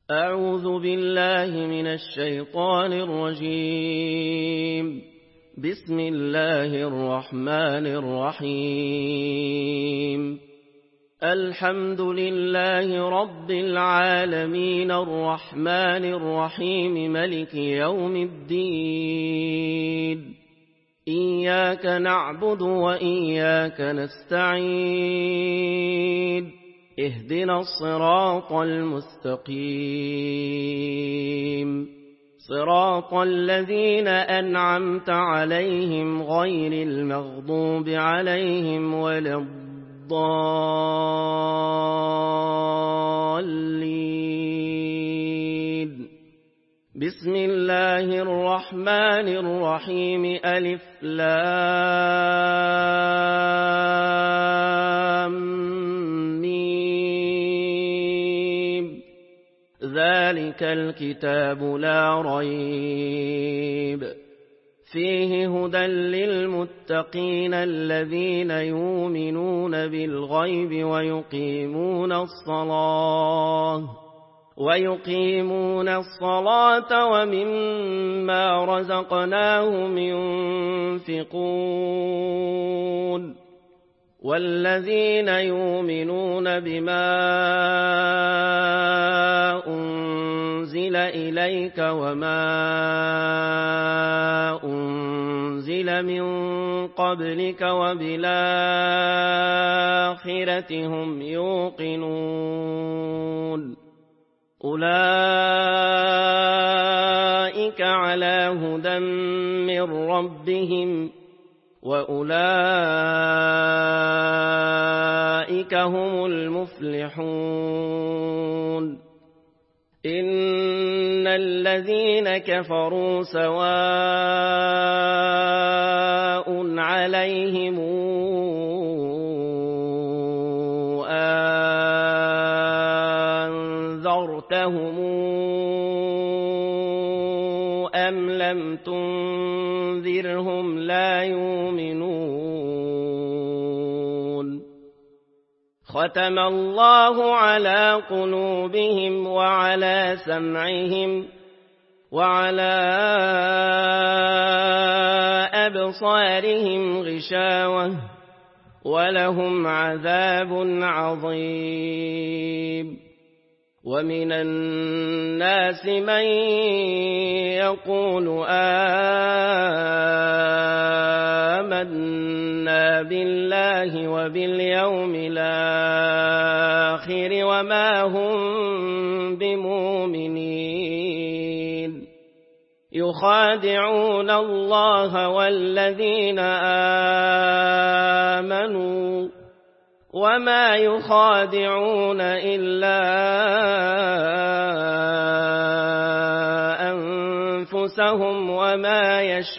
أعوذ بالله من الشيطان الرجيم. بسم الله الرحمن الرحيم. الحمد لله رب العالمين الرحمن الرحيم ملك يوم الدين. إياك نعبد وإياك نستعين. اهدنا الصراط المستقيم، صراط الذين أنعمت عليهم غير المغضوب عليهم ولا الضالين. بسم الله الرحمن الرحيم. ألف لام ذلك الكتاب لا ريب فيه هدى للمتقين الذين يؤمنون بالغيب ويقيمون الصلاة ومما رزقناهم ينفقون. والذين يؤمنون بما أنزل إليك وما أنزل من قبلك وبالآخرة هم يوقنون. أولئك على هدى من ربهم وأولئك هم المفلحون. إن الذين كفروا سواء عليهم أنذرتهم أم لم تنذرهم لا يؤمنون. ختم الله على قلوبهم وعلى سمعهم وعلى أبصارهم غشاوة ولهم عذاب عظيم. ومن الناس من يقول آمنا بالله وباليوم الآخر وما هم بمؤمنين. يخادعون الله والذين آمنوا وما يخادعون إلا أنفسهم وما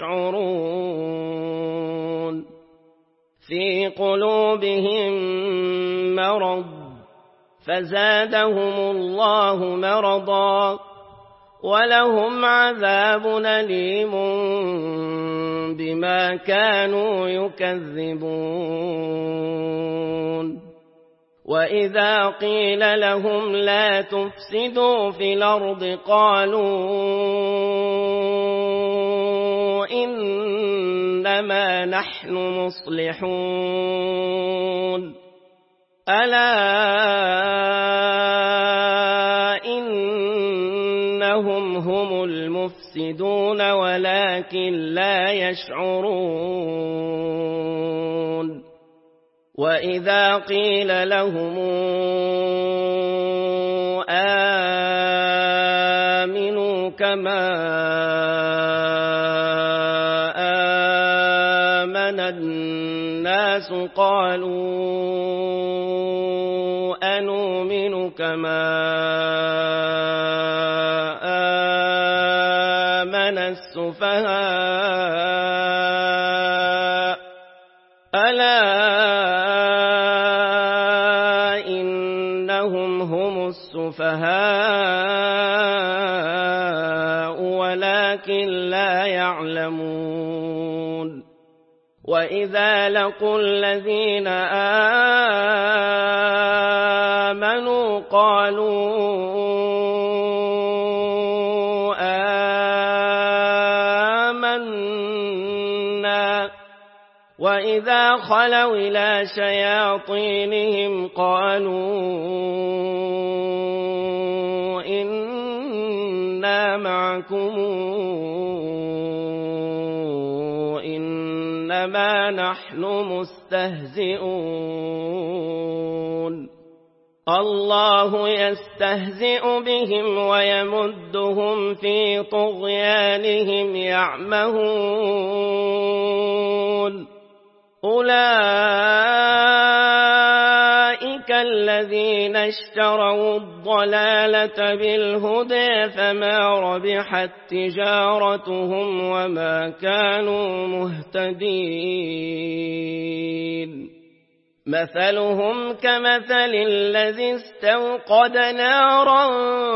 يشعرون. في قلوبهم مرض فزادهم الله مرضا ولهم عذاب أليم بما كانوا يكذبون. وإذا قيل لهم لا تفسدوا في الأرض قالوا إنما نحن مصلحون. ألا إنهم هم المفسدون ولكن لا يشعرون. وإذا قيل لهم آمنوا كما آمن الناس قالوا أنؤمن كما آمن السفهاء. ألا إنهم هم السفهاء ولكن لا يعلمون. وإذا لقوا الذين آمنوا قالوا وإذا خلوا إلى شياطينهم قالوا إنا معكم إنما نحن مستهزئون الله يستهزئ بهم ويمدهم في طغيانهم يعمهون أولئك الذين اشتروا الضلالة بالهدى فما ربحت تجارتهم وما كانوا مهتدين مثلهم كمثل الذي استوقد نارا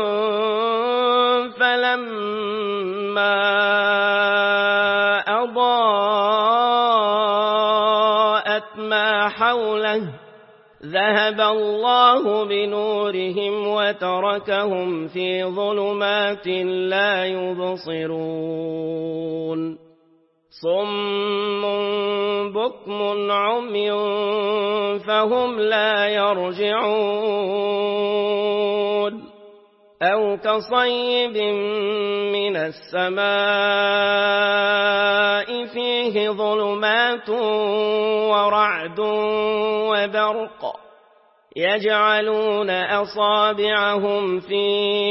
فلما أضاءت ما حوله ذهب الله بنورهم وتركهم في ظلمات لا يبصرون صم بكم عمي فهم لا يرجعون أو كصيب من السماء فيه ظلمات ورعد وبرق يجعلون أصابعهم في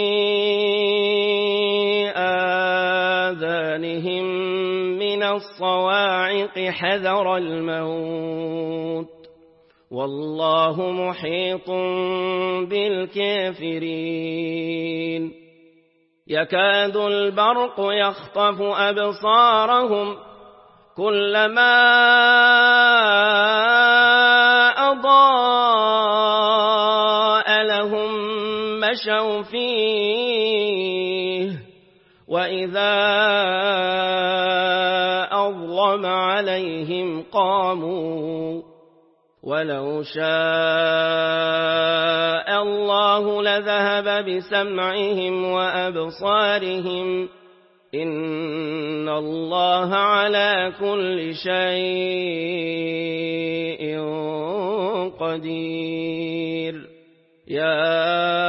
آذانهم من الصواعق حذر الموت والله محيط بالكافرين يكاد البرق يخطف أبصارهم كلما أضاء لهم مشوا فيه وإذا أظلم عليهم قاموا ولو شاء الله لذهب بسمعهم وأبصارهم إن الله على كل شيء قدير يا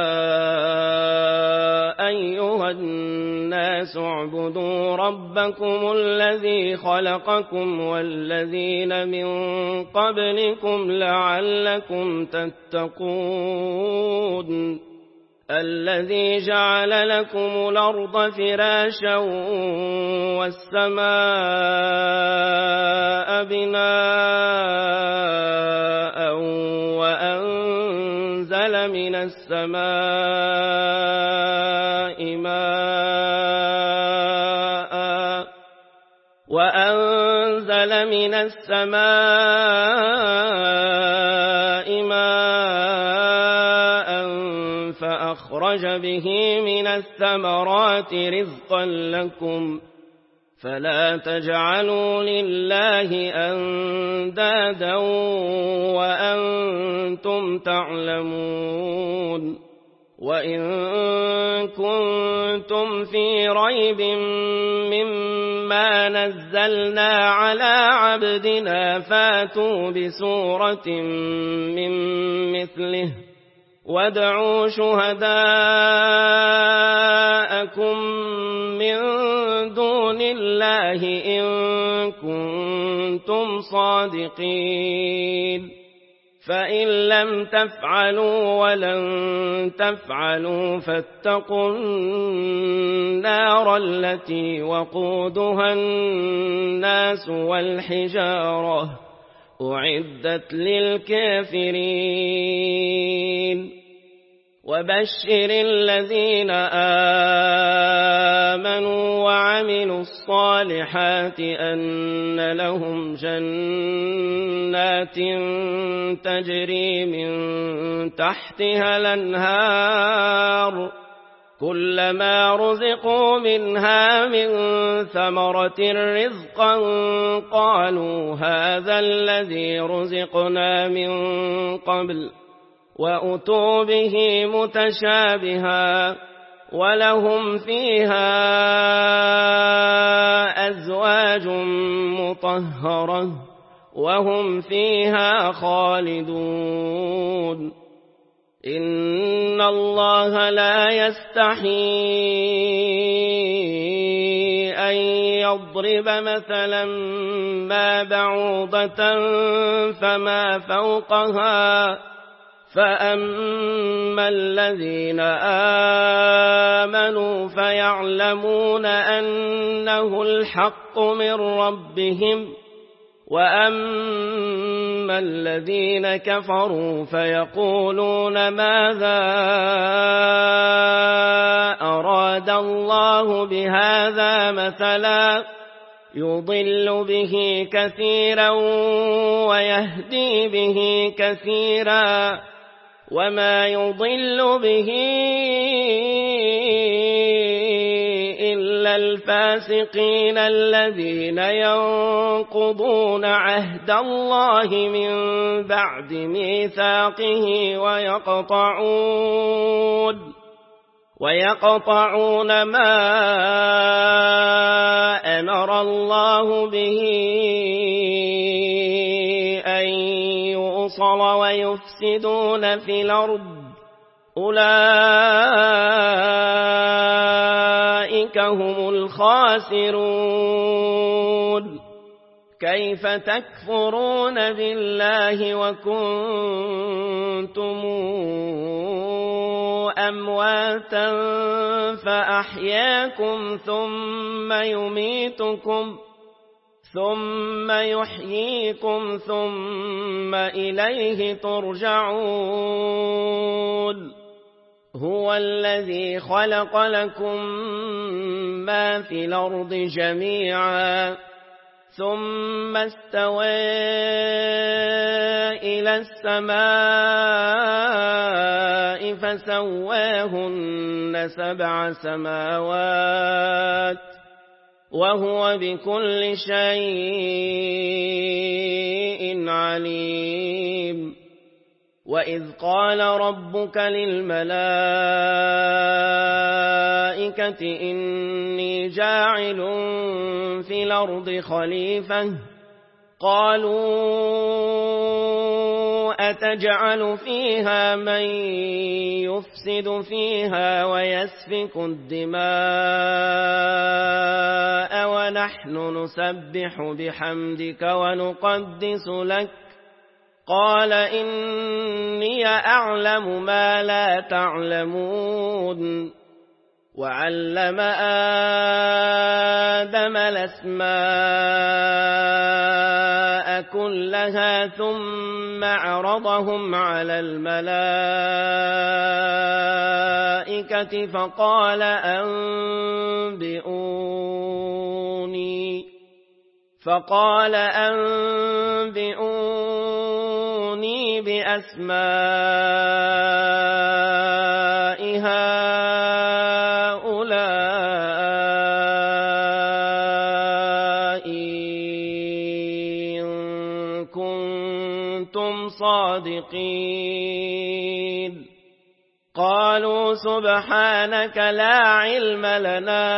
أيها الناس اعبدوا ربكم الذي خلقكم والذين من قبلكم لعلكم تتقون الذي جعل لكم الأرض فراشا والسماء بناء وأنزل من السماء ماء فأخرج به من الثمرات رزقا لكم فلا تجعلوا لله أندادا وأنتم تعلمون وإن كنتم في ريب مما نزلنا على عبدنا فاتوا بسورة من مثله وادعوا شهداءكم من دون الله إن كنتم صادقين فإن لم تفعلوا ولن تفعلوا فاتقوا النار التي وقودها الناس والحجارة أعدت للكافرين وبشر الذين آمنوا وعملوا الصالحات أن لهم جنات تجري من تحتها الأنهار كلما رزقوا منها من ثمرة رزقا قالوا هذا الذي رزقنا من قبل وأتوا به متشابها ولهم فيها أزواج مطهرة وهم فيها خالدون إن الله لا يستحيي أن يضرب مثلا ما بعوضة فما فوقها فأما الذين آمنوا فيعلمون أنه الحق من ربهم وأما الذين كفروا فيقولون ماذا أراد الله بهذا مثلا يضل به كثيرا ويهدي به كثيرا وما يضل به إلا الفاسقين الذين ينقضون عهد الله من بعد ميثاقه ويقطعون ما أمر الله به أن يوصل ويفسدون في الأرض أولئك هم الخاسرون كيف تكفرون بالله وكنتم أمواتا فأحياكم ثم يحييكم ثم إليه ترجعون هو الذي خلق لكم ما في الأرض جميعا ثم استوى إلى السماء فسواهن 7 سماوات وهو بكل شيء عليم وإذ قال ربك للملائكة إني جاعل في الأرض خليفة قالوا أتجعل فيها من يفسد فيها ويسفك الدماء ونحن نسبح بحمدك ونقدس لك قال إني أعلم ما لا تعلمون وعلم آدم الأسماء كلها ثم عرضهم على الملائكة فقال أنبئوني بأسماء هؤلاء إن كنتم صادقين قالوا سبحانك لا علم لنا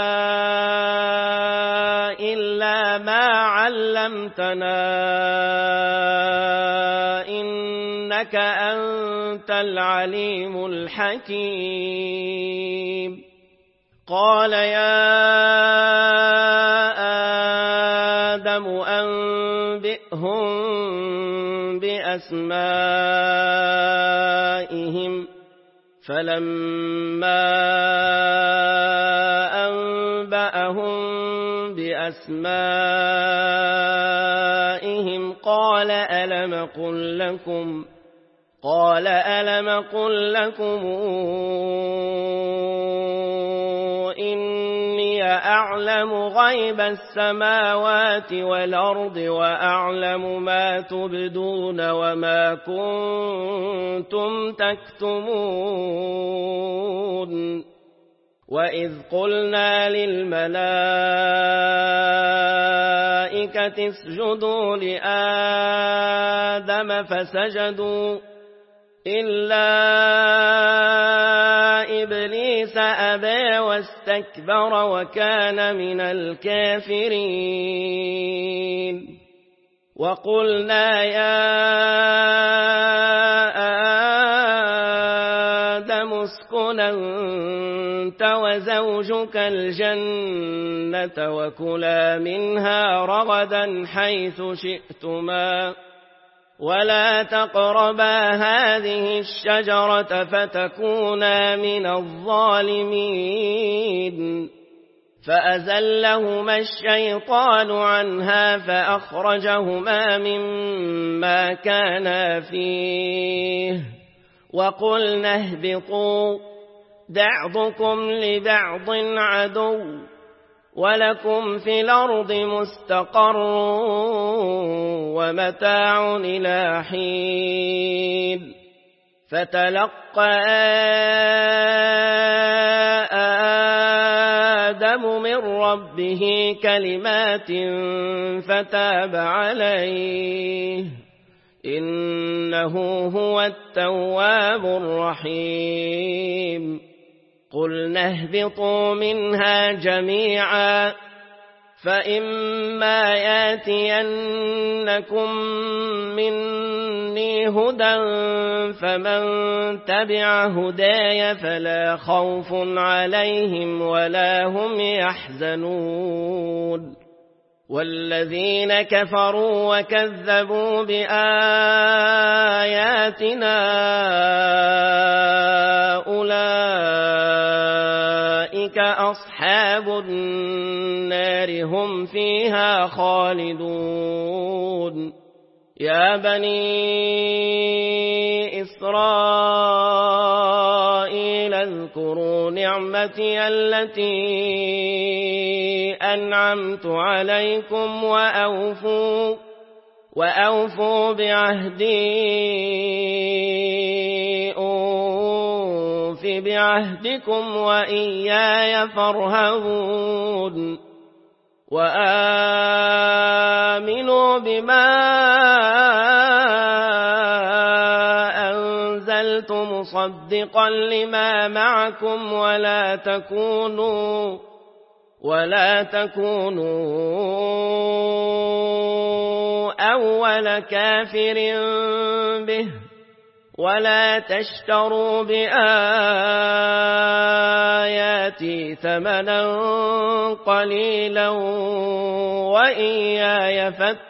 إلا ما علمتنا إنك أنت العليم الحكيم قال يا آدم أنبئهم بأسمائهم فلما أنبأهم بأسمائهم قال ألم قل لكم إني أعلم غيب السماوات والأرض وأعلم ما تبدون وما كنتم تكتمون وإذ قلنا للملائكة اسجدوا لآدم فسجدوا إلا إبليس أبى واستكبر وكان من الكافرين وقلنا يا آدم اسكن أنت وزوجك الجنة وكلا منها رغدا حيث شئتما ولا تقربا هذه الشجرة فتكونا من الظالمين فأزلهما الشيطان عنها فأخرجهما مما كانا فيه وقلنا اهبطوا بعضكم لبعض عدو ولكم في الأرض مستقر ومتاع إلى حين فتلقى آدم من ربه كلمات فتاب عليه إنه هو التواب الرحيم قلنا اهبطوا منها جميعا فإما ياتينكم مني هدى فمن تبع هداي فلا خوف عليهم ولا هم يحزنون والذين كفروا وكذبوا بآياتنا أولئك أصحاب النار هم فيها خالدون يا بني إسرائيل اذكروا نعمتي التي أنعمت عليكم وأوفوا بعهدي أوف بعهدكم وإياي فارهبون وآمنوا بما أنزلت مصدقا لما معكم ولا تكونوا أول كافر به ولا تشتروا بآياتي ثمنا قليلا وإياي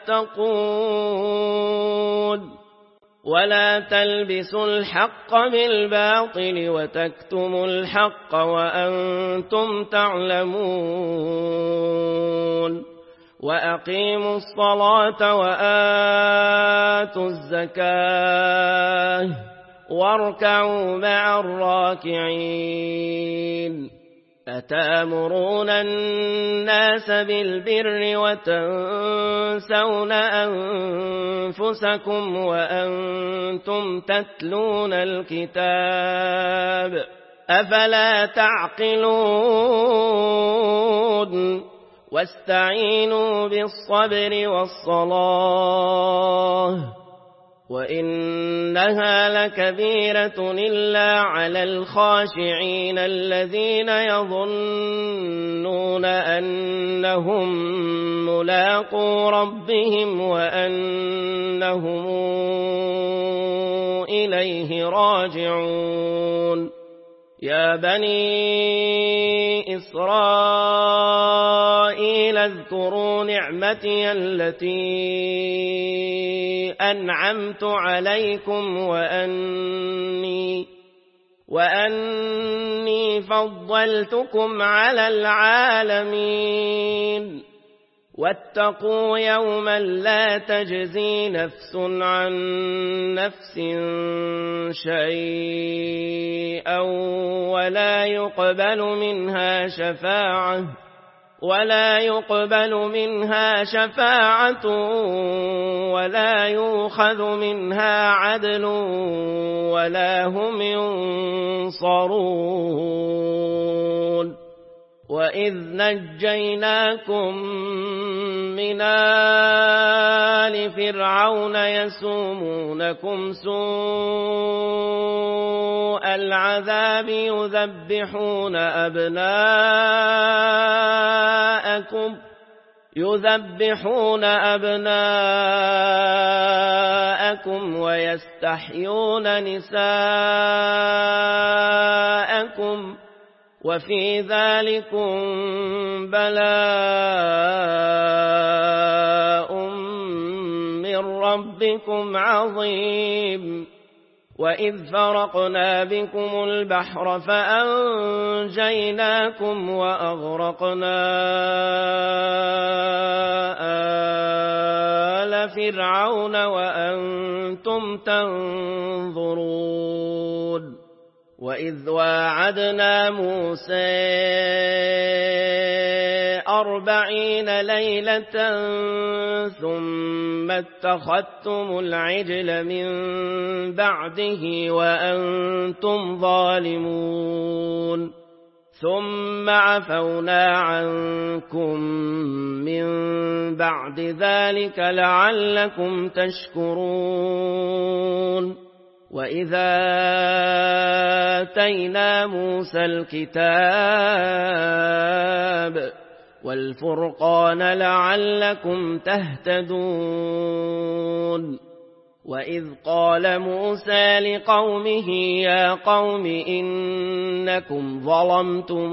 فاتقون ولا تلبسوا الحق بالباطل وتكتموا الحق وأنتم تعلمون وأقيموا الصلاة وآتوا الزكاة واركعوا مع الراكعين أتأمرون الناس بالبر وتنسون أنفسكم وأنتم تتلون الكتاب أفلا تعقلون واستعينوا بالصبر والصلاة وإنها لكبيرة إلا على الخاشعين الذين يظنون أنهم ملاقو ربهم وأنهم إليه راجعون يا بني إسرائيل اذكروا نعمتي التي أنعمت عليكم وأني فضلتكم على العالمين واتقوا يوما لا تجزي نفس عن نفس شيئا ولا يقبل منها شفاعة ولا يؤخذ منها عدل ولا هم ينصرون وإذ نجيناكم من آل فرعون يسومونكم سوء العذاب يذبحون أبناءكم ويستحيون نساءكم وفي ذلكم بلاء من ربكم عظيم وإذ فرقنا بكم البحر فأنجيناكم وأغرقنا آل فرعون وأنتم تنظرون وإذ واعدنا موسى 40 ليلة ثم اتخذتم العجل من بعده وأنتم ظالمون ثم عفونا عنكم من بعد ذلك لعلكم تشكرون وإذا آتينا موسى الكتاب والفرقان لعلكم تهتدون وإذ قال موسى لقومه يا قوم إنكم ظلمتم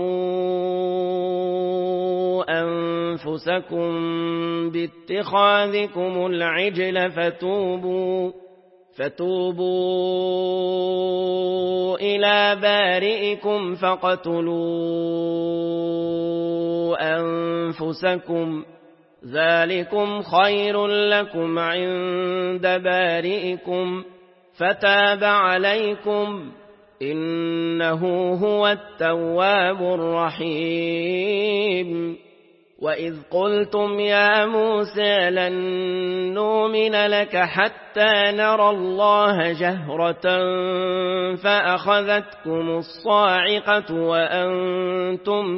أنفسكم باتخاذكم العجل فتوبوا إلى بارئكم فاقتلوا أنفسكم ذلكم خير لكم عند بارئكم فتاب عليكم إنه هو التواب الرحيم وإذ قلتم يا موسى لن نؤمن لك حتى نرى الله جهرة فأخذتكم الصاعقة وأنتم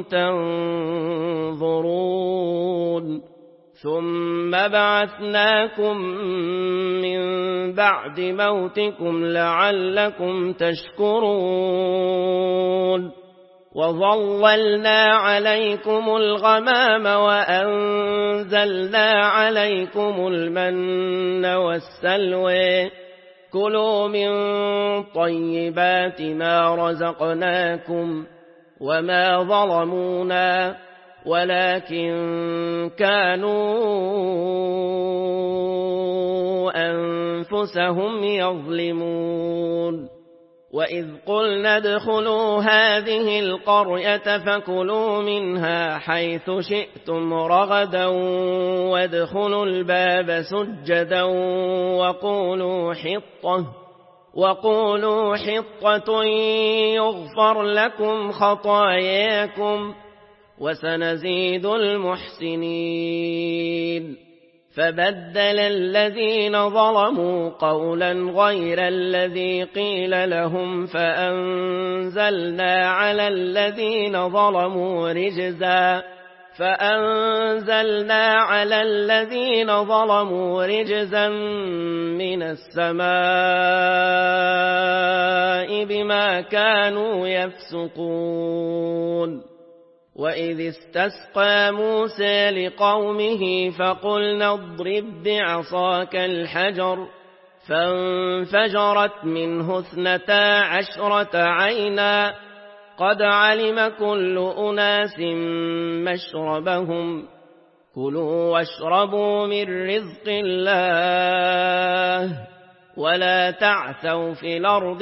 تنظرون ثم بعثناكم من بعد موتكم لعلكم تشكرون وظللنا عليكم الغمام وأنزلنا عليكم المن والسلوى كلوا من طيبات ما رزقناكم وما ظلمونا ولكن كانوا أنفسهم يظلمون وإذ قلنا ادخلوا هذه القرية فكلوا منها حيث شئتم رغدا وادخلوا الباب سجدا وقولوا حطة يغفر لكم خطاياكم وسنزيد المحسنين فبدل الذين ظلموا قولا غير الذي قيل لهم فأنزلنا على الذين ظلموا رجزا من السماء بما كانوا يفسقون وإذ استسقى موسى لقومه فقلنا اضرب بعصاك الحجر فانفجرت منه 12 عينا قد علم كل أناس مشربهم كلوا واشربوا من رزق الله ولا تعثوا في الأرض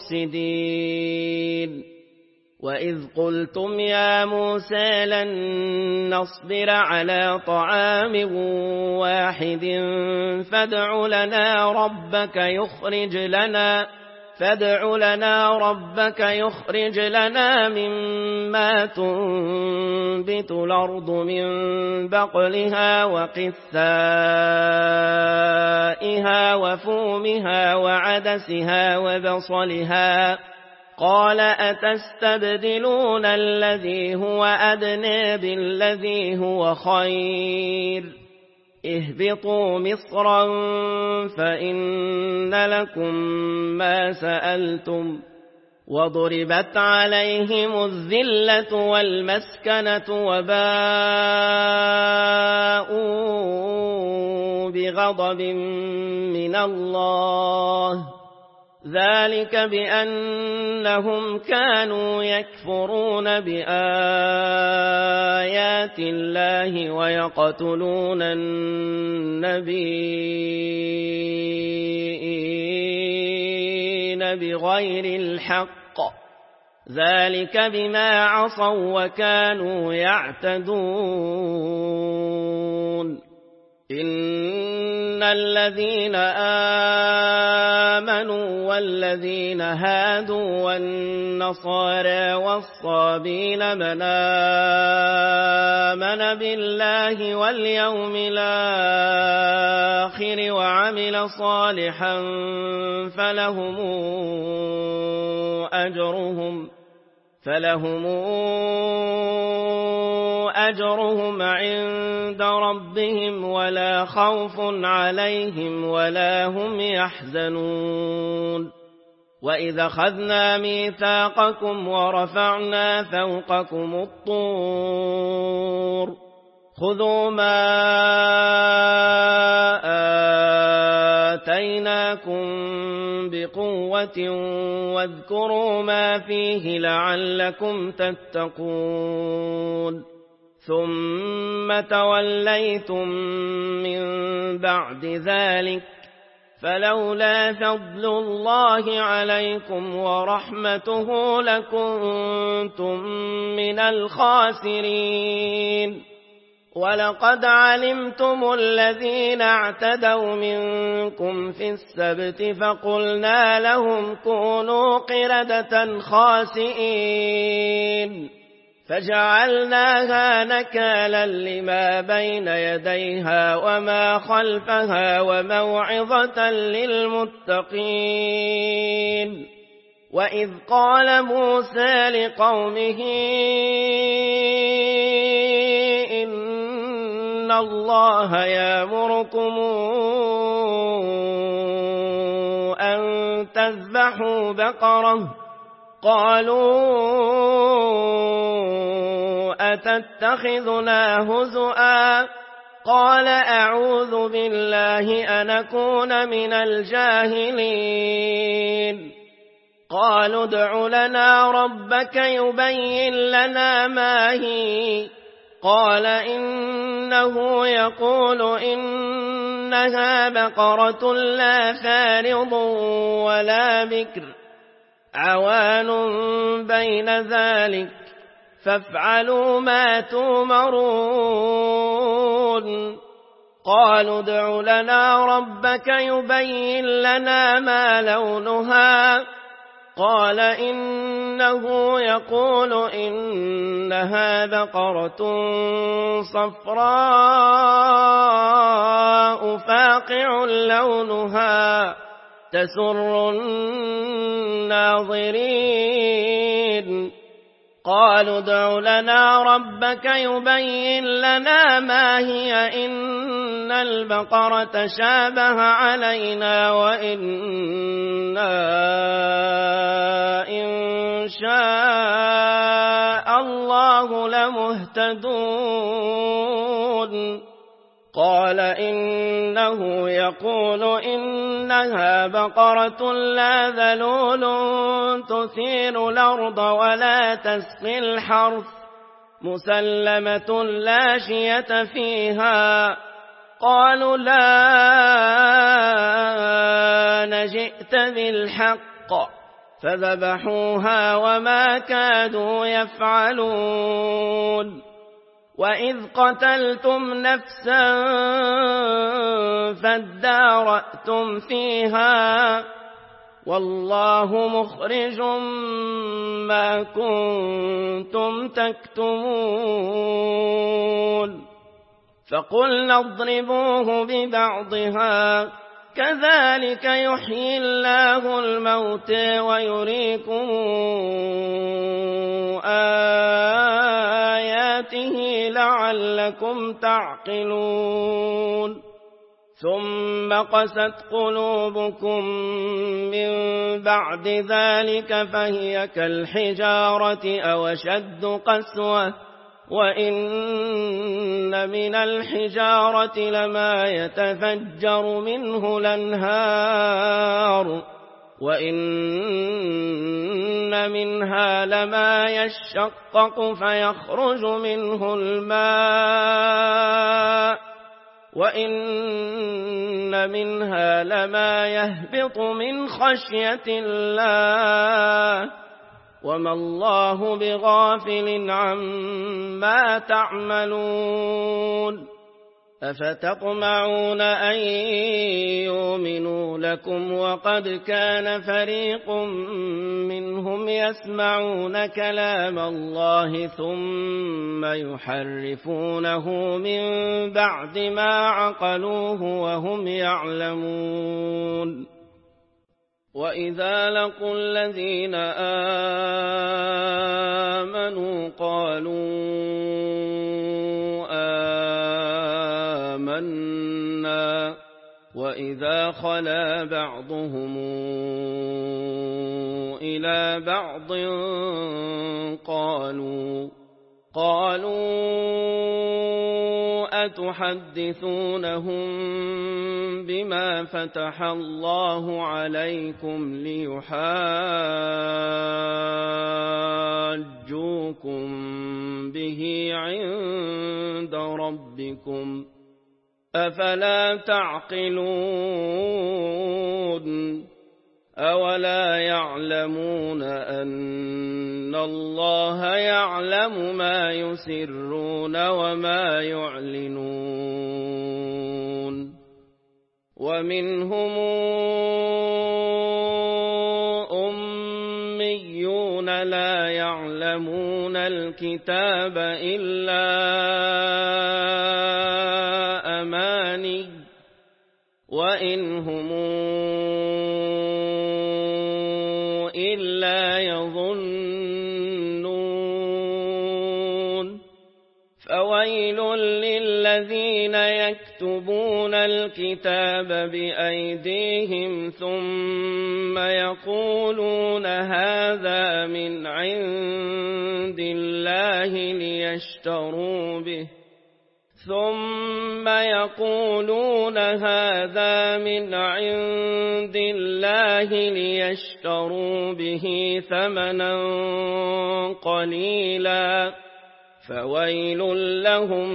مفسدين وإذ قلتم يا موسى لن نصبر على طعام واحد فادع لنا ربك يخرج لنا مما تنبت الأرض من بقلها وقثائها وفومها وعدسها وبصلها قال أتستبدلون الذي هو أدنى بالذي هو خير اهبطوا مصرا فإن لكم ما سألتم وضربت عليهم الذلة والمسكنة وباءوا بغضب من الله ذلك بأنهم كانوا يكفرون بآيات الله ويقتلون النبيين بغير الحق ذلك بما عصوا وكانوا يعتدون إن الذين آمنوا والذين هادوا والنصارى والصابين من آمن بالله واليوم الآخر وعمل صالحا فلهم أجرهم عند ربهم ولا خوف عليهم ولا هم يحزنون وإذا أخذنا ميثاقكم ورفعنا فوقكم الطور خذوا ما آتيناكم بقوة واذكروا ما فيه لعلكم تتقون ثم توليتم من بعد ذلك فلولا فضل الله عليكم ورحمته لكنتم من الخاسرين ولقد علمتم الذين اعتدوا منكم في السبت فقلنا لهم كونوا قردة خاسئين فجعلناها نكالا لما بين يديها وما خلفها وموعظة للمتقين وإذ قال موسى لقومه إن الله يأمركم أن تذبحوا بقرة قالوا أتتخذنا هزؤا قال أعوذ بالله أن أكون من الجاهلين قالوا ادع لنا ربك يبين لنا ما هي قال إنه يقول إنها بقرة لا فارض ولا بكر عوان بين ذلك فافعلوا ما تؤمرون قالوا ادع لنا ربك يبين لنا ما لونها قال إنه يقول إنها بقرة صفراء فاقع لونها تسر الناظرين قالوا ادع لنا ربك يبين لنا ما هي إن البقرة شابه علينا وإنا إن شاء الله لمهتدون قال إنه يقول إنها بقرة لا ذلول تثير الأرض ولا تسقي الحرث مسلمة لا شية فيها قالوا لا نجئت بالحق فذبحوها وما كادوا يفعلون وإذ قتلتم نفسا فادارأتم فيها والله مخرج ما كنتم تكتمون فقلنا اضربوه ببعضها كذلك يحيي الله الموتى ويريكم آياته لعلكم تعقلون ثم قست قلوبكم من بعد ذلك فهي كالحجارة أو أشد قسوة وإن من الحجارة لما يتفجر منه الأنهار وإن منها لما يشقق فيخرج منه الماء وإن منها لما يهبط من خشية الله وما الله بغافل عما تعملون أفتطمعون أن يؤمنوا لكم وقد كان فريق منهم يسمعون كلام الله ثم يحرفونه من بعد ما عقلوه وهم يعلمون وإذا لقوا الذين آمنوا قالوا آمنا وإذا خلا بعضهم إلى بعض قالوا أتحدثونهم بما فتح الله عليكم ليحاجوكم به عند ربكم أفلا تعقلون أولا يعلمون أن الله يعلم ما يسرون وما يعلنون ومنهم أميون لا يعلمون الكتاب إلا أماني وإن هم إلا يظنون فويل للذين يكتبون الكتاب بأيديهم ثم يقولون هذا من عند الله ليشتروا به ثمنا قليلا فويل لهم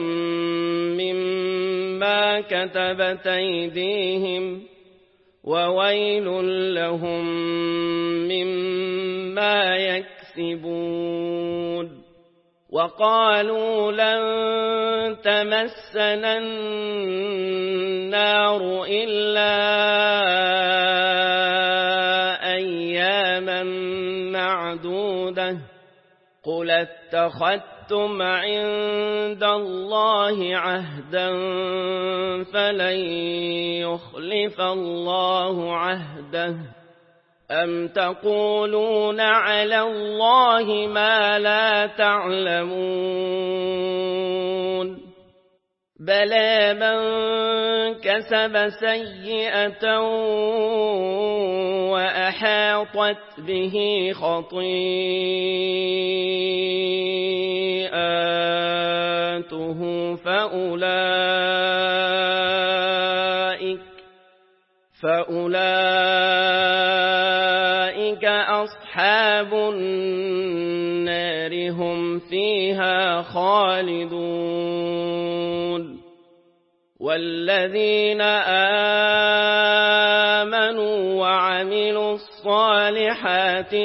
مما كتبت أيديهم وويل لهم مما يكسبون وقالوا لن تمسنا النار إلا أياما معدودة قل اتخذتم عند الله عهدا فلن يخلف الله عهده أم تقولون على الله ما لا تعلمون بلى من كسب سيئة وأحاطت به خطيئاته فأولئك أصحاب النار هم فيها خالدون والذين آمنوا وعملوا الصالحات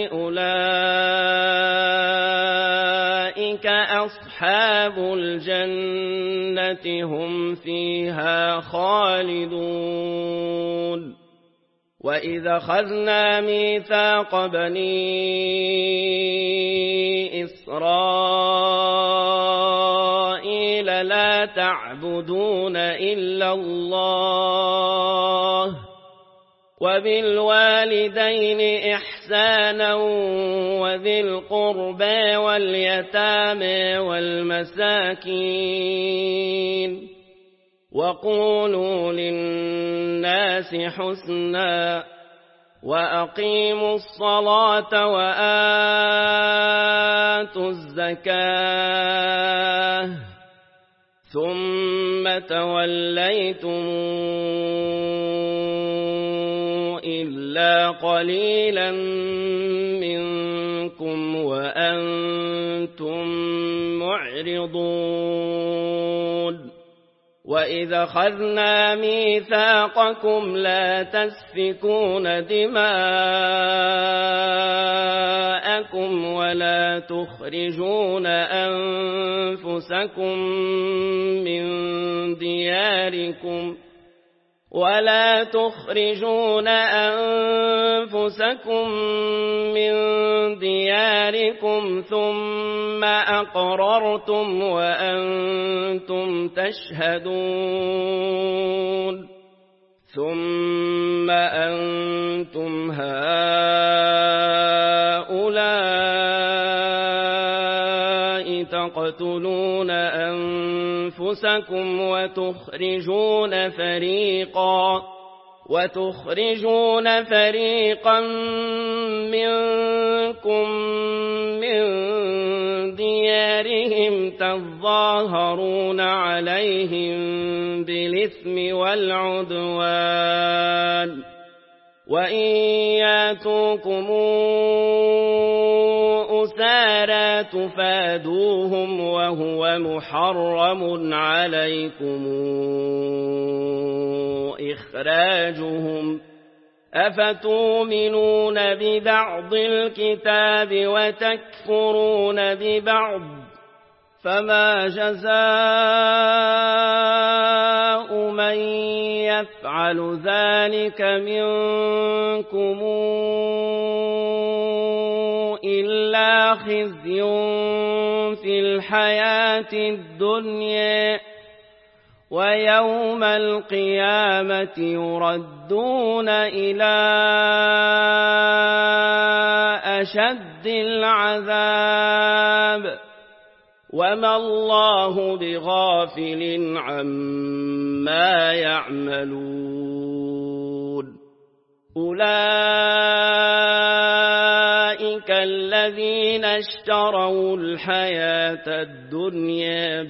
أولئك أصحاب الجنة هم فيها خالدون وإذا أخذنا ميثاق بني إسرائيل لا تعبدون إلا الله وبالوالدين إحسانا وذي القربى واليتامى والمساكين وقولوا للناس حسنا وأقيموا الصلاة وآتوا الزكاة ثم توليتم إلا قليلا منكم وأنتم معرضون وإذا أخذنا ميثاقكم لا تسفكون دماءكم ولا تخرجون أنفسكم من دياركم ثم أقررتم وأنتم تشهدون ثم أنتم هؤلاء تقتلون أنفسكم وتخرجون فريقا منكم من ديارهم تظاهرون عليهم بالإثم والعدوان وإن ياتوكم أسارى تفادوهم وهو محرم عليكم إخراجهم أفتؤمنون ببعض الكتاب وتكفرون ببعض فما جزاء من يفعل ذلك منكم إلا خزي في الحياة الدنيا ويوم القيامة يردون إلى أشد العذاب وما الله بغافل عما يعملون أولئك الذين اشتروا الحياة الدنيا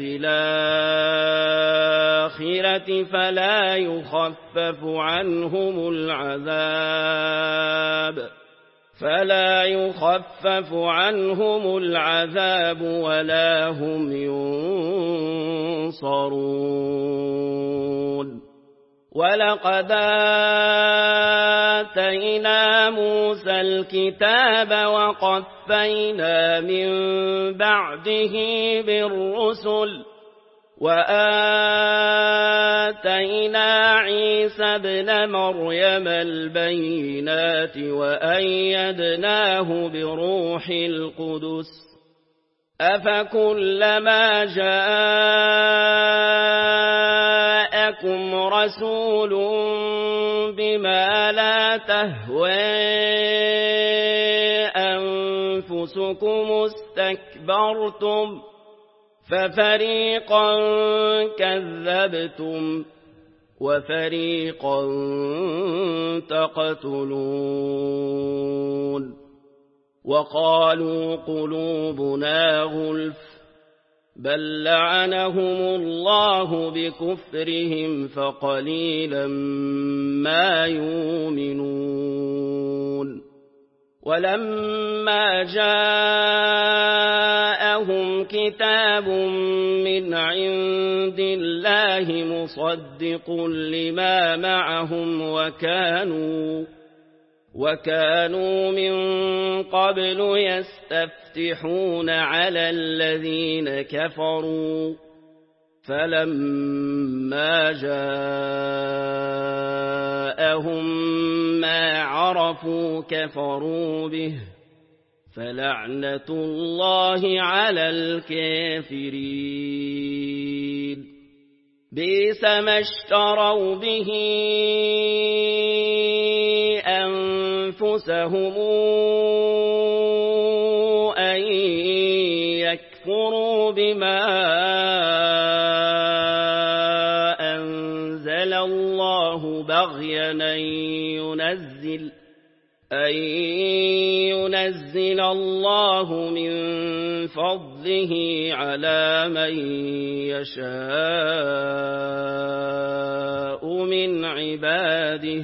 بالآخرة فلا يخفف عنهم العذاب ولا هم ينصرون ولقد آتينا موسى الكتاب وقفينا من بعده بالرسل وآتينا عيسى ابن مريم البينات وأيدناه بروح القدس أفكلما جاءكم رسول بما لا تهوى أنفسكم استكبرتم ففريقا كذبتم وفريقا تقتلون وقالوا قلوبنا غلف بل لعنهم الله بكفرهم فقليلا ما يؤمنون ولما جاءهم كتاب من عند الله مصدق لما معهم وكانوا من قبل يستفتحون على الذين كفروا فلما جاءهم ما عرفوا كفروا به فلعنة الله على الكافرين بئس ما اشتروا به أنفسهم أن يكفروا بما أنزل بغيا أن ينزل الله من فضله على من يشاء من عباده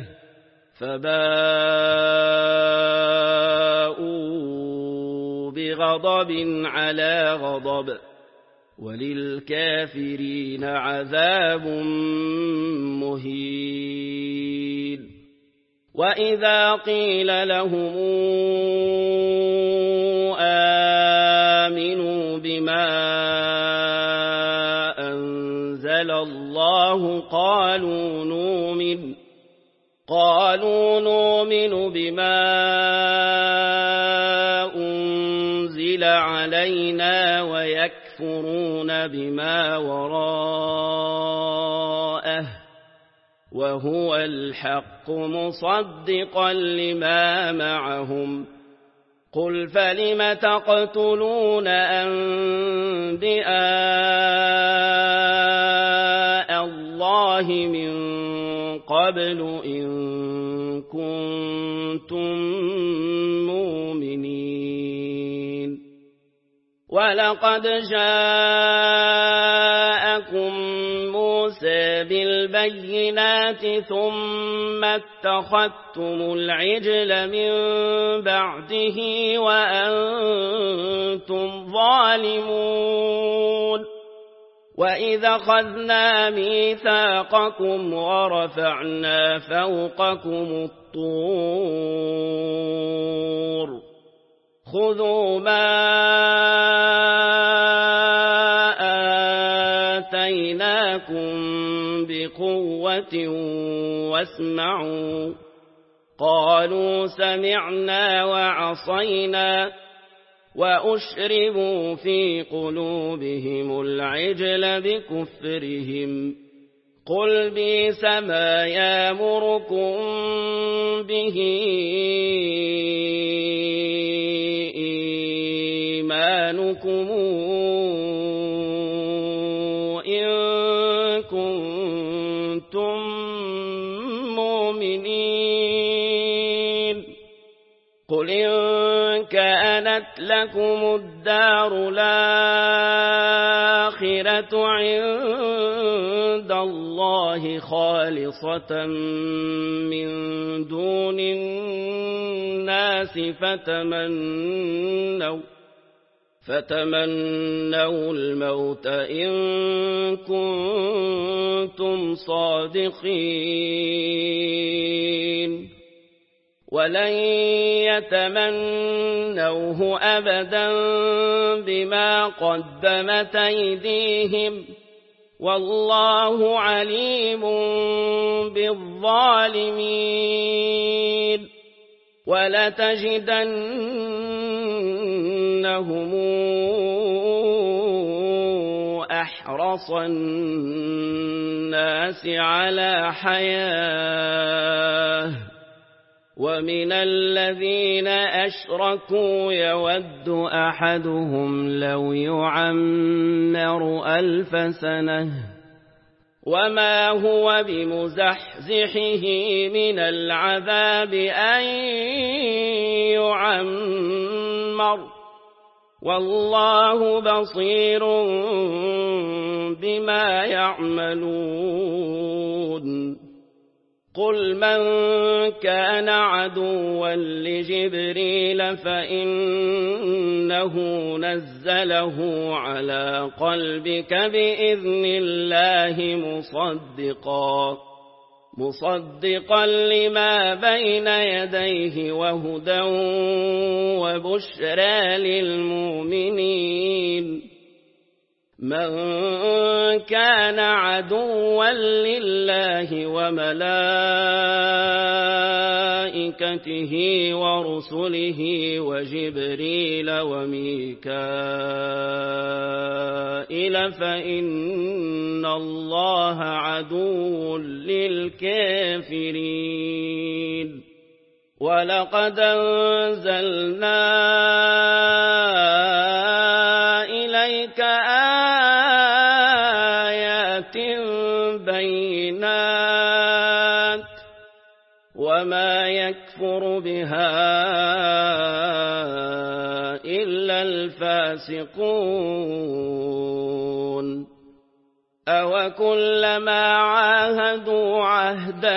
فباءوا بغضب على غضب وللكافرين عذاب مهين. وإذا قيل لهم آمنوا بما أنزل الله قالوا نؤمن بما أنزل علينا ويكفرون بما وراءه وهو الحق مصدقا لما معهم. قل فلم تقتلون أنبياء الله من قبل إن كنتم مؤمنين. ولقد جاءكم موسى بالبينات ثم اتخذتم العجل من بعده وأنتم ظالمون. وإذا أخذنا ميثاقكم ورفعنا فوقكم الطور خذوا ما آتيناكم بقوة واسمعوا. قالوا سمعنا وعصينا وأشربوا في قلوبهم العجل بكفرهم. قل بئس ما يأمركم به إيمانكم إن كنتم مؤمنين. قل إن كانت لكم الدار الآخرة عند الله خالصة من دون الناس فتمنوا الموت إن كنتم صادقين. ولن يتمنوه أبدا بما قدمت أيديهم والله عليم بالظالمين. ولتجدنهم أحرص الناس على حياة ومن الذين أشركوا يود أحدهم لو يعمر 1000 سنة وما هو بمزحزحه من العذاب أن يعمر والله بصير بما يعملون. قل من كان عدوا لجبريل فإنه نزله على قلبك بإذن الله مصدقا لما بين يديه وهدى وبشرى للمؤمنين. من كان عدوا لله وملائكته ورسله وجبريل وميكائيل فإن الله عدو للكافرين. ولقد أنزلنا إليك آيات بينات وما يكفر بها إلا الفاسقون أوكلما عاهدوا عهدا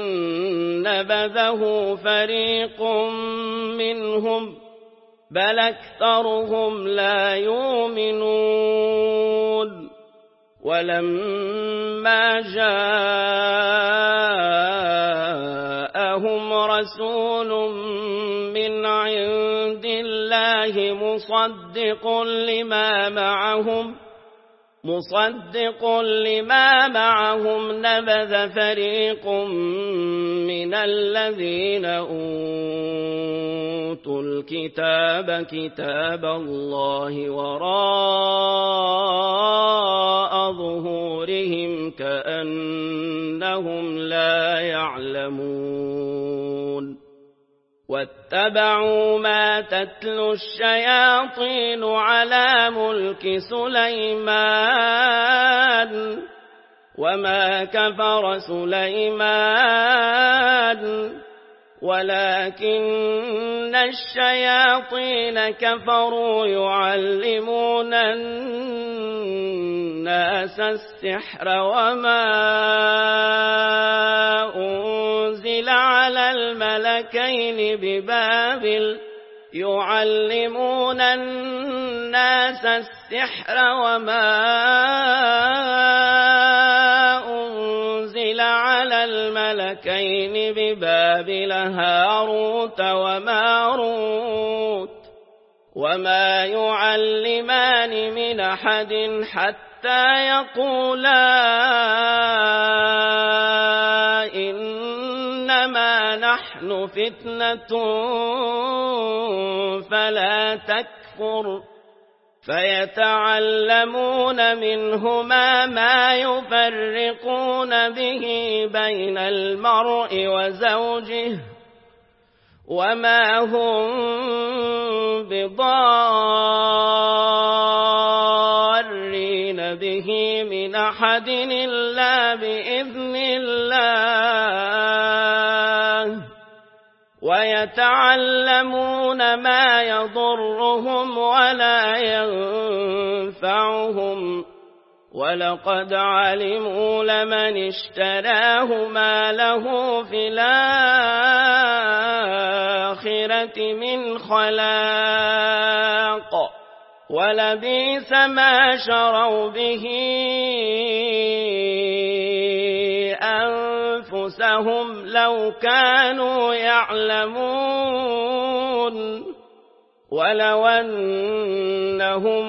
نبذه فريق منهم بل أكثرهم لا يؤمنون ولما جاءهم رسول من عند الله مصدق لما معهم نبذ فريق من الذين أوتوا الكتاب كتاب الله وراء ظهورهم كأنهم لا يعلمون واتبعوا ما تتلو الشياطين على ملك سليمان وما كفر سليمان ولكن الشياطين كفروا يعلمون الناس السحر وما أنزل على الملكين ببابل هاروت وماروت وما يعلمان من أحد حتى يقولا إنما نحن فتنة فلا تكفر فيتعلمون منهما ما يفرقون به بين المرء وزوجه وما هم بضارين به من أحد إلا بإذن الله ويتعلمون ما يضرهم ولا ينفعهم ولقد علموا لمن اشتراه ما له في الآخرة من خلاق ولبئس ما شروا به أنفسهم لو كانوا يعلمون ولو أنهم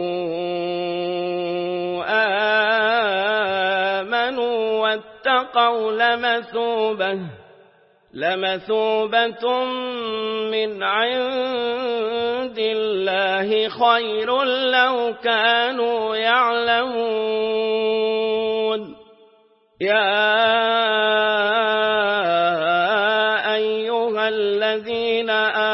آمنوا واتقوا لمثوبة من عند الله خير لو كانوا يعلمون يا أيها الذين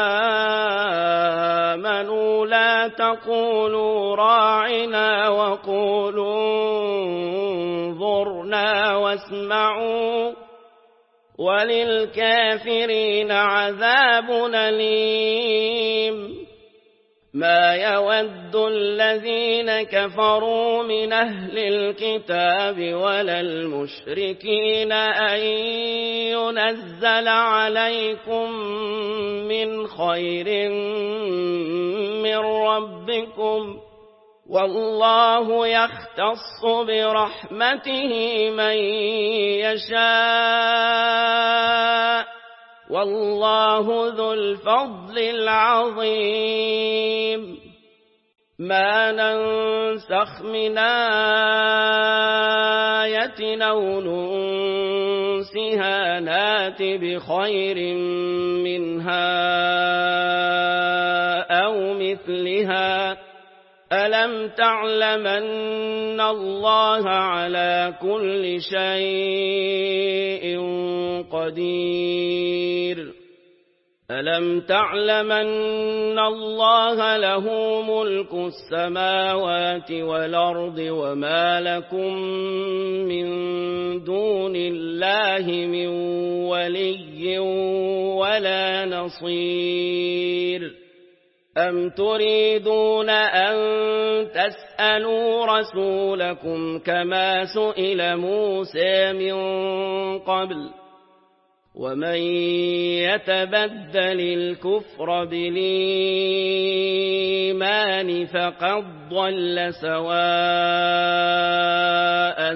آمنوا لا تقولوا راعنا وقولوا انظرنا واسمعوا وللكافرين عذاب أليم ما يود الذين كفروا من أهل الكتاب ولا المشركين أن ينزل عليكم من خير من ربكم والله يختص برحمته من يشاء والله ذو الفضل العظيم ما ننسخ من آية أو ننسها نات بخير منها أو مثلها ألم تعلمن الله على كل شيء قدير ألم تعلم أن الله له ملك السماوات والأرض وما لكم من دون الله من ولي ولا نصير أم تريدون أن تسألوا رسولكم كما سئل موسى من قبل ومن يتبدل الكفر بالإيمان فقد ضل سواء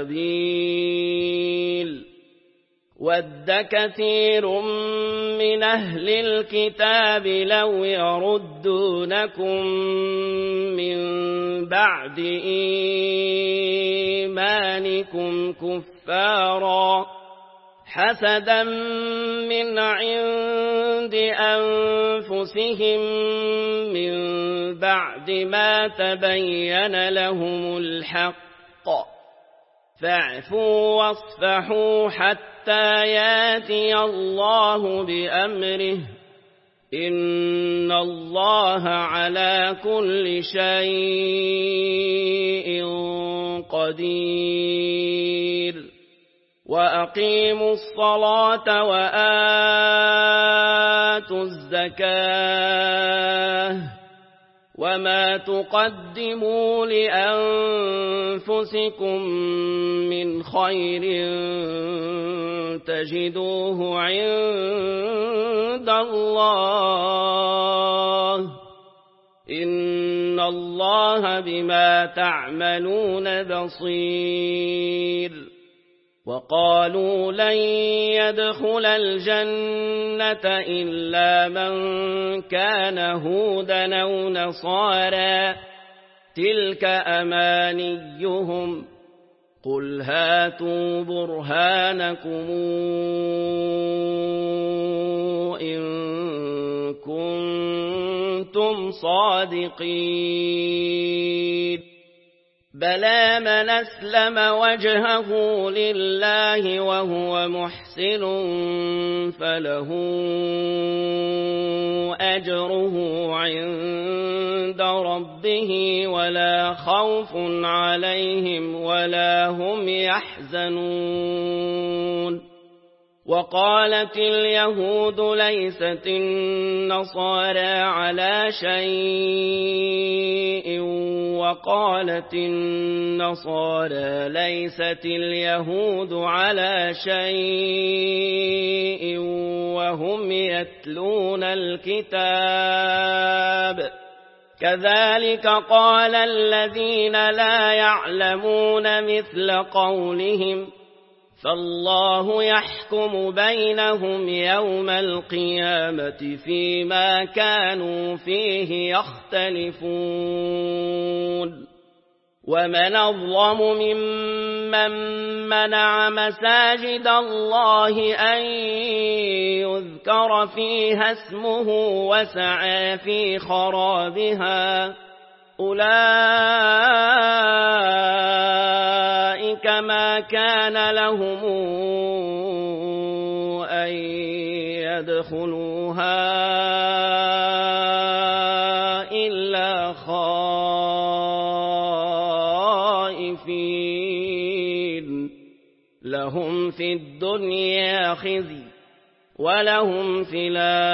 السبيل ود كثير من أهل الكتاب لو يردونكم من بعد إيمانكم كفارا حسدا من عند أنفسهم من بعد ما تبين لهم الحق فاعفوا واصفحوا حتى ياتي الله بأمره إن الله على كل شيء قدير وأقيموا الصلاة وآتوا الزكاة وما تقدموا لأنفسكم من خير تجدوه عند الله إن الله بما تعملون بصير وقالوا لن يدخل الجنة إلا من كان هودا أو نصارى تلك أمانيهم قل هاتوا برهانكم إن كنتم صادقين بلى من أسلم وجهه لله وهو محسن فله أجره عند ربه ولا خوف عليهم ولا هم يحزنون وقالت اليهود ليست النصارى على شيء وقالت النصارى ليست اليهود على شيء وهم يتلون الكتاب كذلك قال الذين لا يعلمون مثل قولهم فالله يحكم بينهم يوم القيامة فيما كانوا فيه يختلفون ومن أظلم ممن منع مساجد الله أن يذكر فيها اسمه وسعى في خرابها أولئك ما كان لهم أن يدخلوها إلا خائفين لهم في الدنيا خزي ولهم في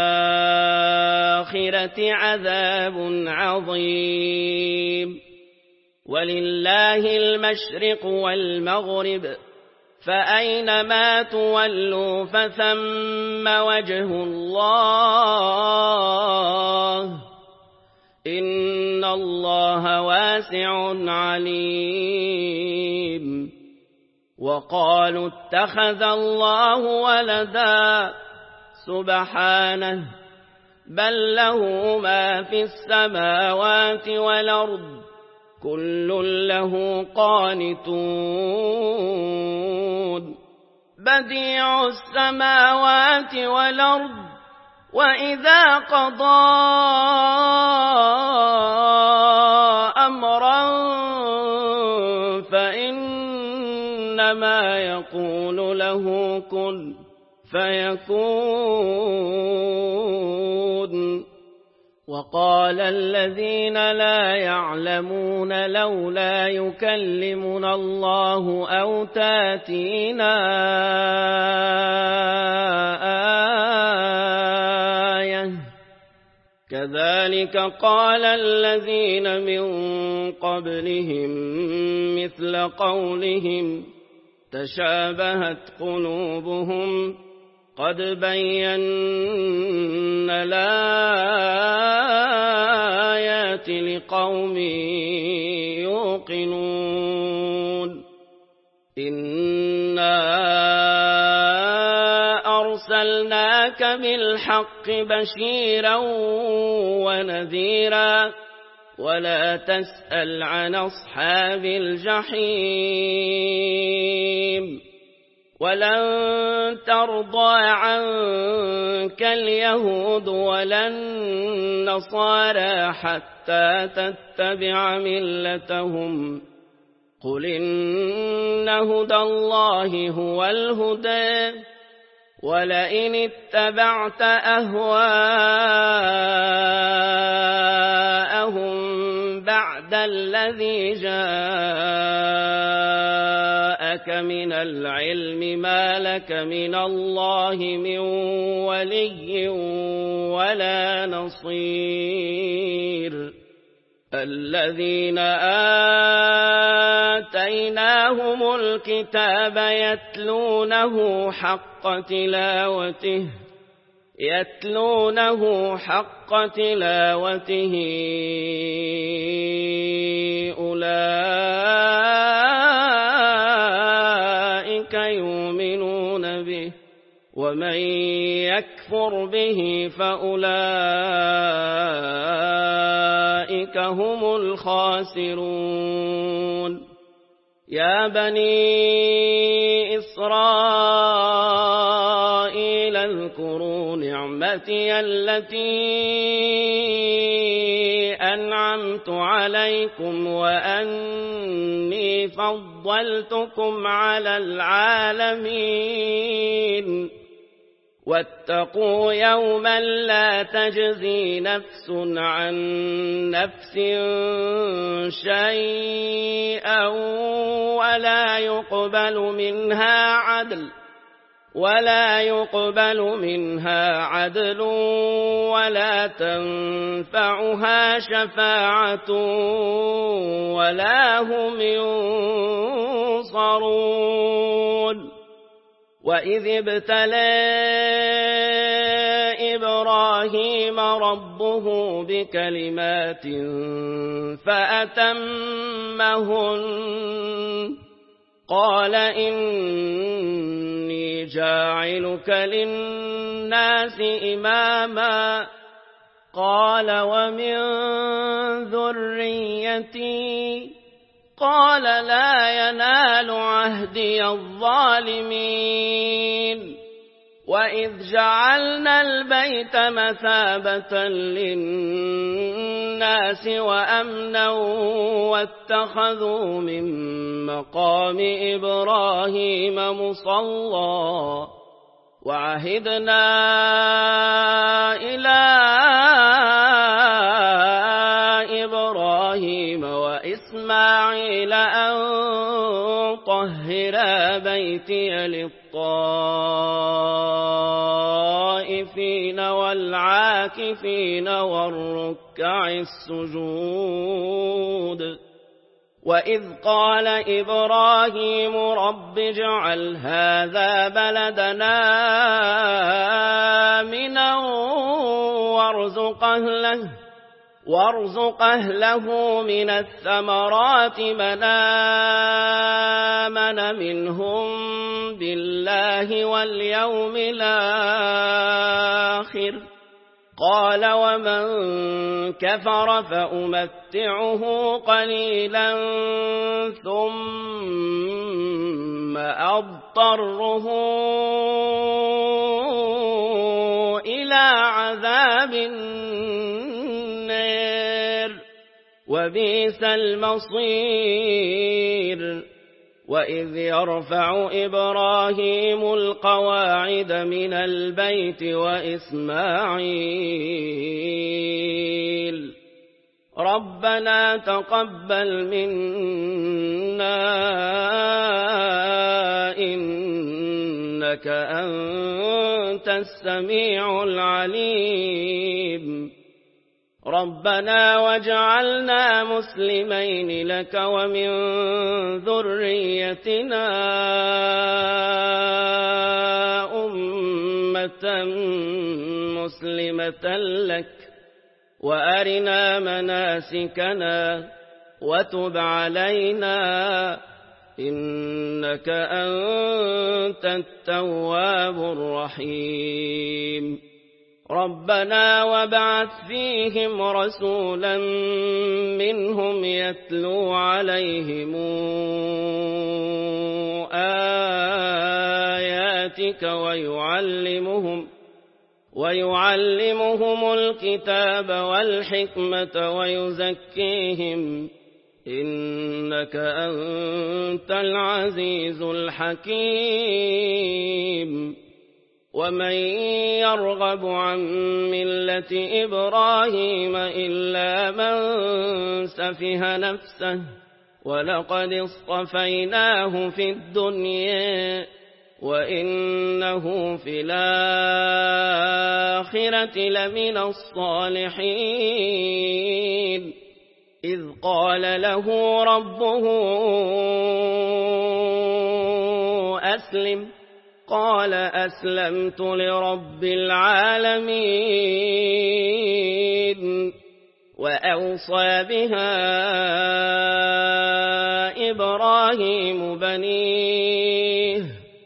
الآخرة عذاب عظيم ولله المشرق والمغرب فأينما تولوا فثم وجه الله إن الله واسع عليم وقالوا اتخذ الله ولدا سبحانه بل له ما في السماوات والأرض كل له قانتون بديع السماوات والأرض وإذا قضى أمرا فإنما يقول له كن فيكون. وقال الذين لا يعلمون لولا يكلمنا الله أو تاتينا آية كذلك قال الذين من قبلهم مثل قولهم تشابهت قلوبهم قد بينا الآيات لقوم يوقنون إنا أرسلناك بالحق بشيرا ونذيرا ولا تسأل عن أصحاب الجحيم ولن ترضى عنك اليهود ولا النصارى حتى تتبع ملتهم قل إن هدى الله هو الهدى ولئن اتبعت أهواءهم بعد الذي جاءك من العلم ما لك من الله من ولي ولا نصير الذين آتيناهم الكتاب يتلونه حق تلاوته أولئك يؤمنون به ومن يكفر به فأولئك هم الخاسرون يا بني إسرائيل اذكروا نعمتي التي أنعمت عليكم وأني فضلتكم على العالمين واتقوا يوما لا تجزي نفس عن نفس شيئا ولا يقبل منها عدل ولا تنفعها شفاعة ولا هم ينصرون وإذ ابتلى إبراهيم ربه بكلمات فأتمهن قال إني جاعلك للناس إماما قال ومن ذريتي قال لا ينال عهدي الظالمين وإذ جعلنا البيت مثابة للناس وأمنا واتخذوا من مقام إبراهيم مصلى وعهدنا إلى إبراهيم وإسماعيل أن طهرا بيتي للطائفين والعاكفين والركع السجود وإذ قال إبراهيم رب اجعل هذا بلدنا آمنا وارزق أهله من الثمرات من آمن منهم بالله واليوم الآخر قال ومن كفر فأمتعه قليلا ثم أضطره إلى عذاب النار وبئس المصير وإذ يرفع إبراهيم القواعد من البيت وإسماعيل ربنا تقبل منا إنك أنت السميع العليم ربنا واجعلنا مسلمين لك ومن ذريتنا أمة مسلمة لك وأرنا مناسكنا وتب علينا إنك أنت التواب الرحيم ربنا وابعث فيهم رسولا منهم يتلو عليهم آياتك ويعلمهم الكتاب والحكمة ويزكيهم إنك أنت العزيز الحكيم ومن يرغب عن ملة إبراهيم إلا من سفه نفسه ولقد اصطفيناه في الدنيا وإنه في الآخرة لمن الصالحين إذ قال له ربه أسلم قال أسلمت لرب العالمين وأوصى بها إبراهيم بنيه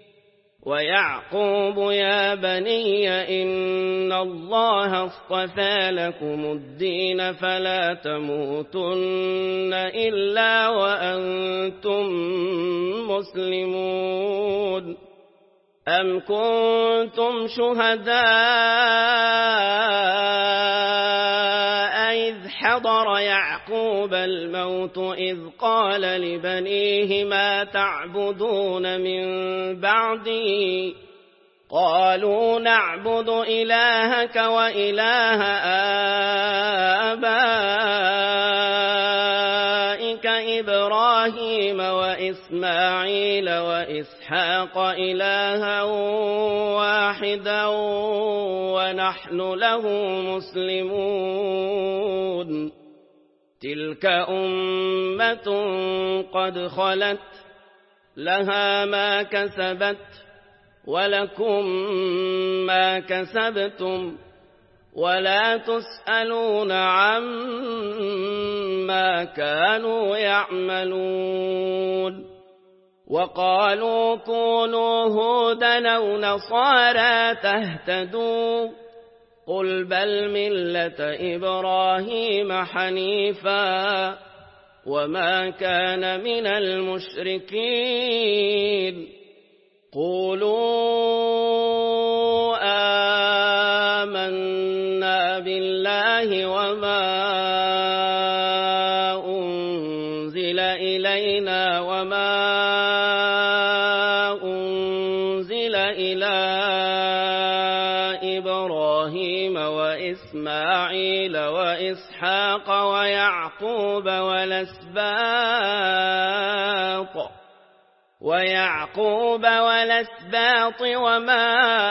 ويعقوب يا بني إن الله اصطفى لكم الدين فلا تموتن إلا وأنتم مسلمون أم كنتم شهداء إذ حضر يعقوب الموت إذ قال لبنيه ما تعبدون من بعدي قالوا نعبد إلهك وإله آبائك إبراهيم وإسماعيل وإسحاق إلها واحدا ونحن له مسلمون تلك أمة قد خلت لها ما كسبت ولكم ما كسبتم ولا تسألون عما كانوا يعملون وقالوا كونوا هودا أو نصارى تهتدوا قل بل ملة إبراهيم حنيفا وما كان من المشركين قولوا آمنا بالله وما أنزل إلينا وما أنزل إلى إبراهيم وإسماعيل وإسحاق ويعقوب والأسباط وما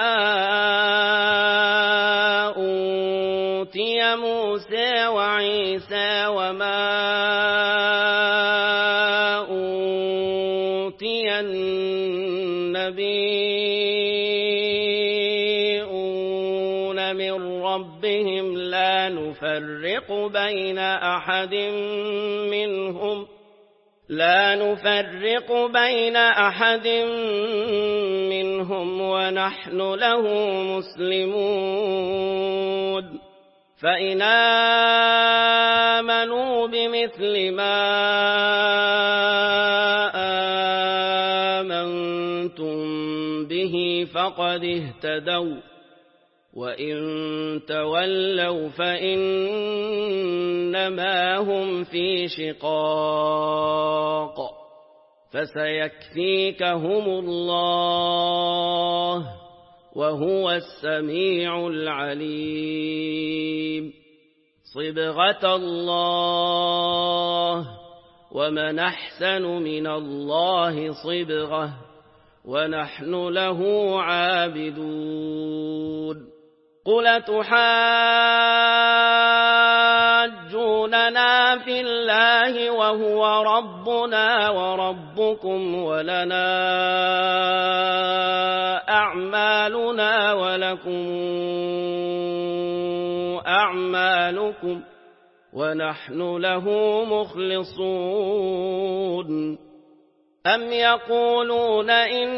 أوتي موسى وعيسى وما أوتي النبيون من ربهم لا نفرق بين أحد منهم ونحن له مسلمون فإن آمنوا بمثل ما آمنتم به فقد اهتدوا وإن تولوا فإنما هم في شقاق فسيكفيكهم الله وهو السميع العليم صبغة الله ومن أحسن من الله صبغة ونحن له عابدون قل تحاجوننا في الله وهو ربنا ولنا أعمالنا ولكم أعمالكم ونحن له مخلصون أم يقولون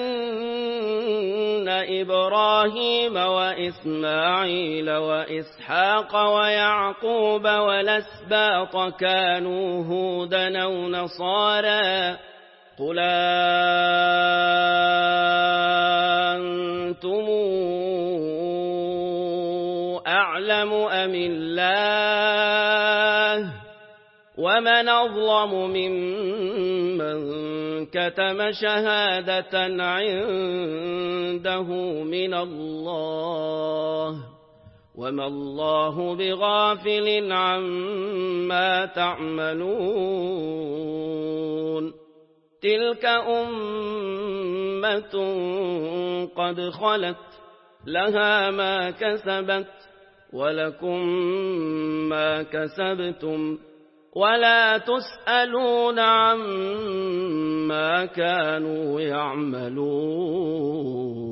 إن إبراهيم وإسماعيل وإسحاق ويعقوب والأسباط كانوا هودا أو نصارى قل أنتم أعلم أم الله ومن أظلم ممن كتم شهادة عنده من الله وما الله بغافل عما تعملون تلك أمة قد خلت لها ما كسبت ولكم ما كسبتم ولا تسألون عما كانوا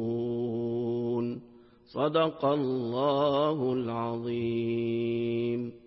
يعملون صدق الله العظيم.